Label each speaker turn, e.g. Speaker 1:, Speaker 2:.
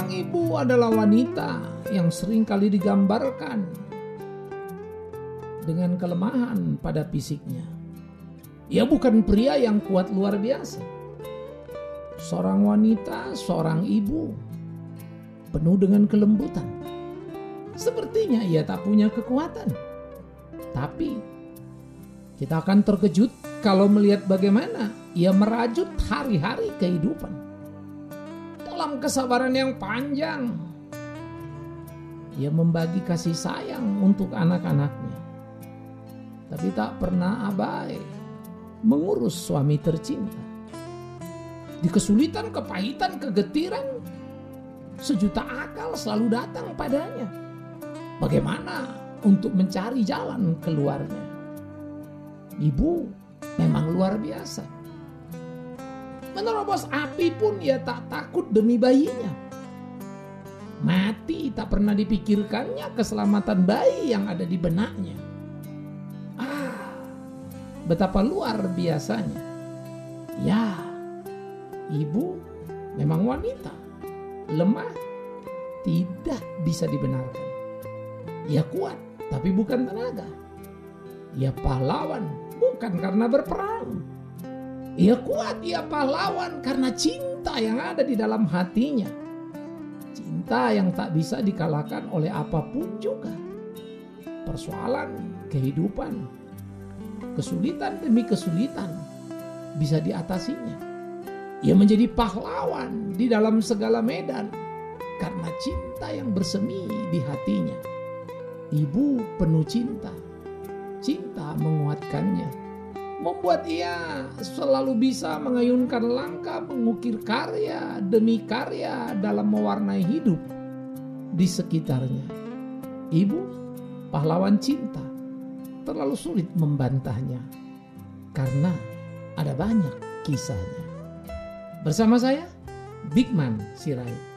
Speaker 1: Seorang ibu adalah wanita yang seringkali digambarkan dengan kelemahan pada fisiknya. Ia bukan pria yang kuat luar biasa. Seorang wanita, seorang ibu, penuh dengan kelembutan. Sepertinya ia tak punya kekuatan. Tapi kita akan terkejut kalau melihat bagaimana ia merajut hari-hari kehidupan. Dalam kesabaran yang panjang, ia membagi kasih sayang untuk anak-anaknya. Tapi tak pernah abai mengurus suami tercinta. Di kesulitan, kepahitan, kegetiran, sejuta akal selalu datang padanya. Bagaimana untuk mencari jalan keluarnya? Ibu memang luar biasa. Menerobos api pun ia tak takut demi bayinya. Mati tak pernah dipikirkannya keselamatan bayi yang ada di benaknya. Betapa luar biasanya. Ya, ibu memang wanita, lemah, tidak bisa dibenarkan. Ia kuat, tapi bukan tenaga. Ia pahlawan, bukan karena berperang. Ia kuat, ia pahlawan karena cinta yang ada di dalam hatinya. Cinta yang tak bisa dikalahkan oleh apapun juga. Persoalan kehidupan, kesulitan demi kesulitan bisa diatasinya. Ia menjadi pahlawan di dalam segala medan karena cinta yang bersemi di hatinya. Ibu penuh cinta. Cinta menguatkannya, membuat ia selalu bisa mengayunkan langkah, mengukir karya demi karya dalam mewarnai hidup di sekitarnya. Ibu, pahlawan cinta, terlalu sulit membantahnya karena ada banyak kisahnya. Bersama saya, Bigman Sirait.